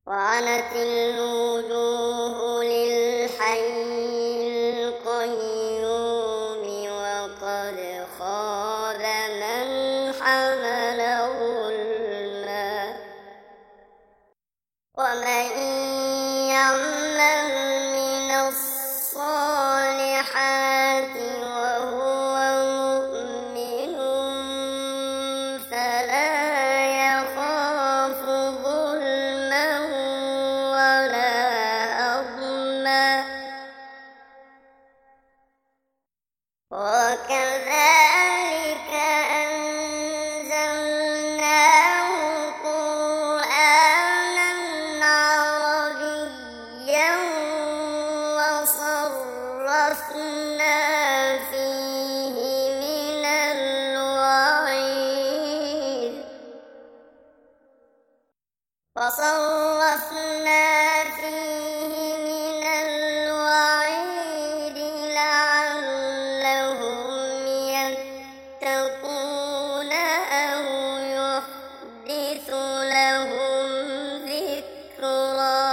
وعنت الوجوه للحي القيوم وقد خاب من حمل ظلما ومن يعمل من الصالحات وهو مؤمن فلا يخاف ظلما ولا هضما وكذلك أنزلناه قرآنا عربيا وصرفنا فيه من الوعيد لعلهم يتقون أو يحدث لهم ذكرا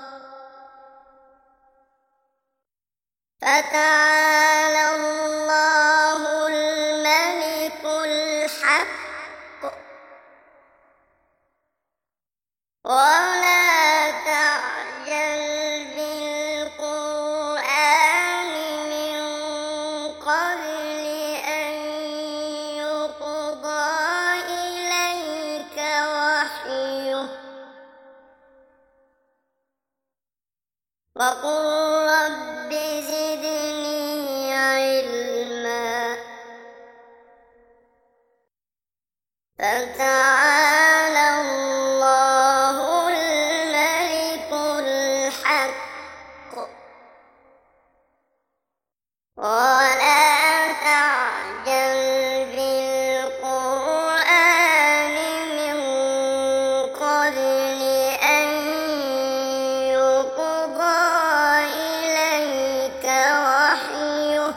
فتعالى الله الملك الحق ولا تعجل بالقرآن من قبل أن يقضى إليك وحيه وقل رب زدني علما فتعالى الله الملك الحق ولا تعجل بالقرآن من قبل أن يقضى إليك وحيه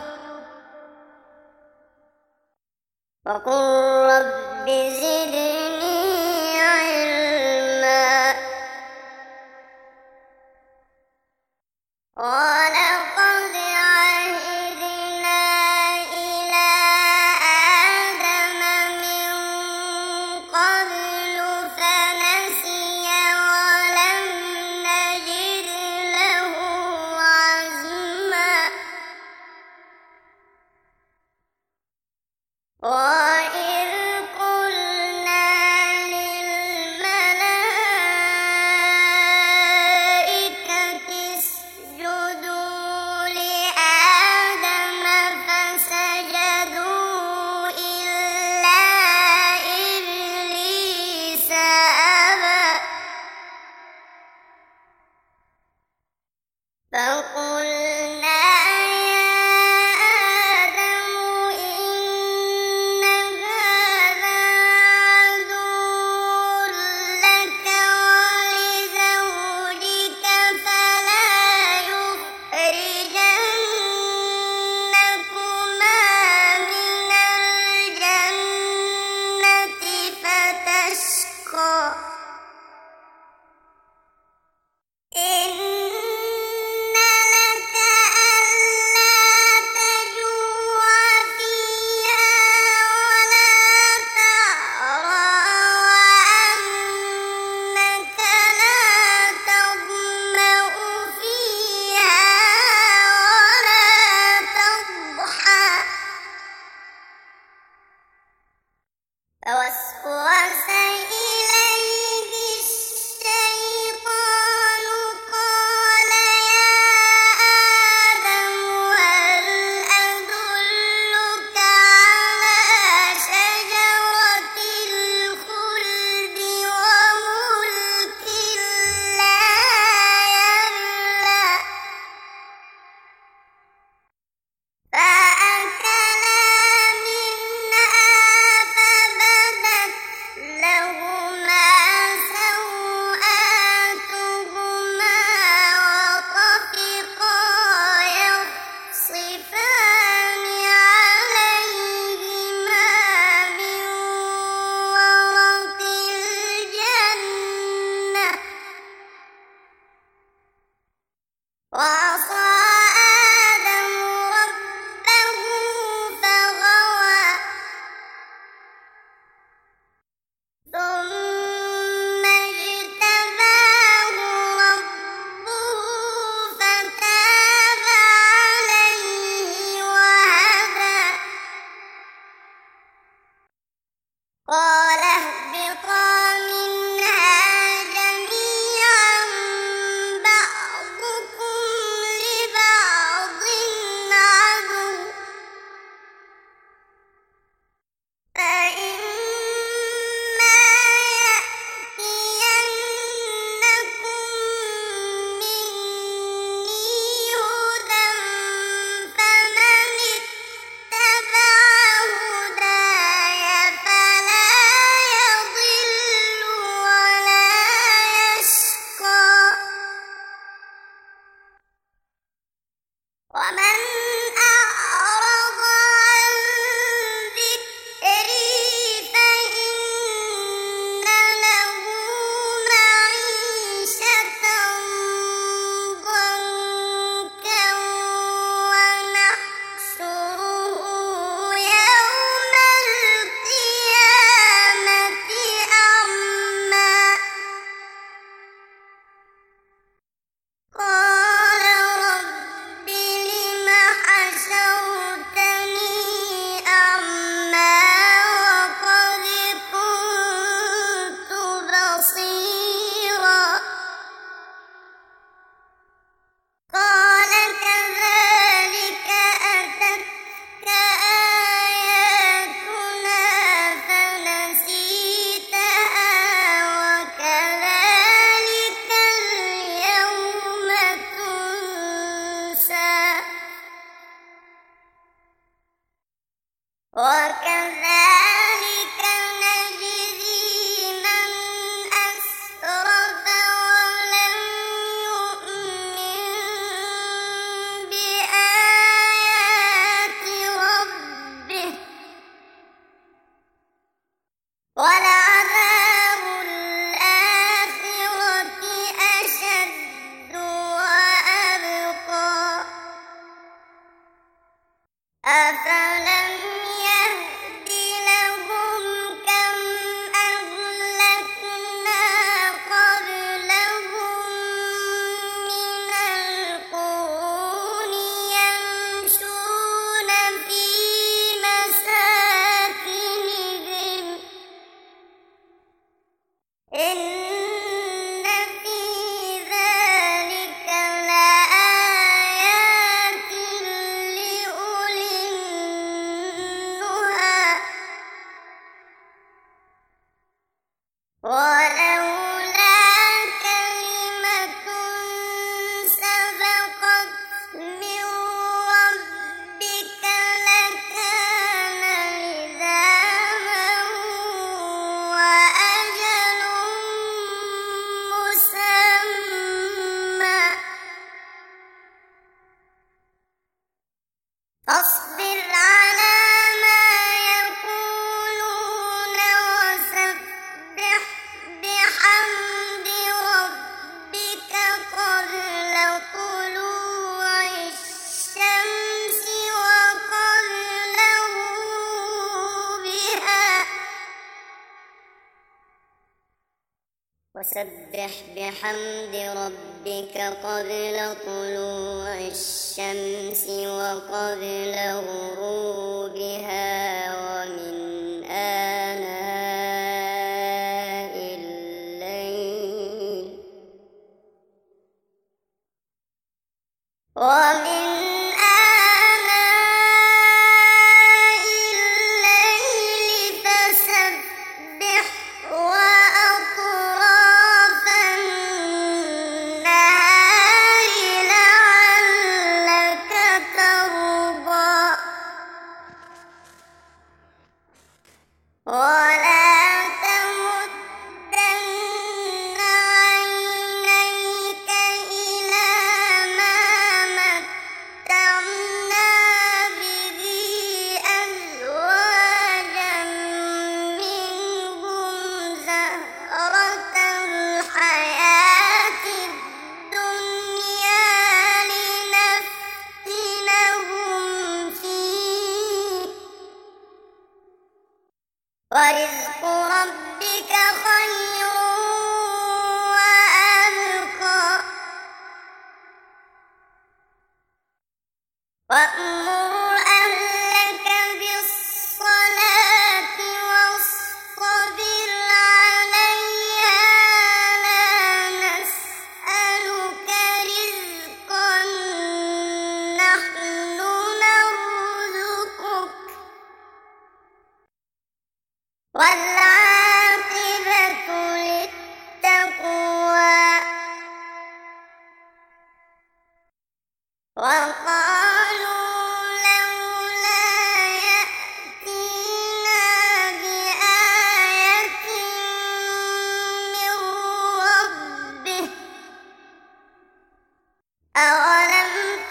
وقل رب زدني علما ولقد عهدنا إلى آدم من قبل فنسي ولم نجد له عزما وإذ قلنا للملائكة اسجدوا وسبح بحمد ربك قبل طلوع الشمس وقبل غروبها ومن آناء الليل فسبح وأطراف النهار لعلك ترضى ولا تمدن عينيك إلى ما متعنا به أزواجا منهم زهرة الحياة الدنيا لنفتنهم فيه ورزق ربك خير وأبقى وأمر أهلك بالصلاة واصطبر عليها لا نسألك رزقا نحن نرزقك والعاقبة للتقوى وقالوا لولا يأتينا بآية من ربه أولم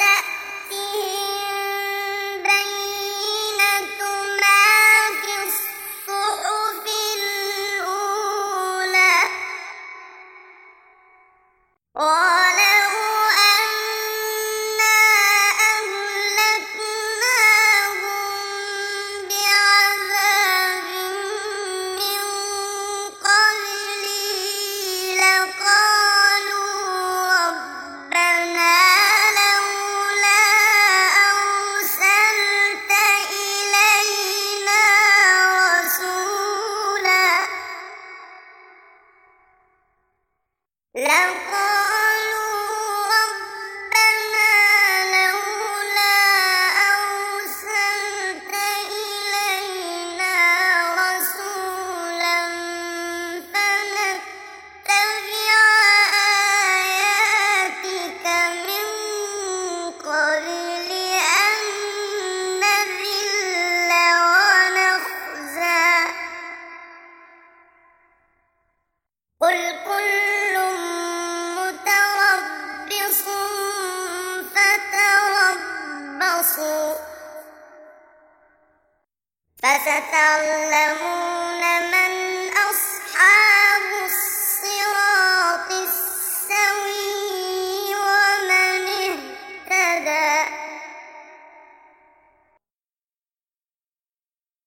تأتهم بينة ما في الصحف الأولى ولو أنا أهلكناهم بعذاب من قبله لقالوا ربنا لولا أرسلت إلينا رسولا فنتبع آياتك من قبل أن نذل ونخزى قل كل متربص فتربصوا فستعلمون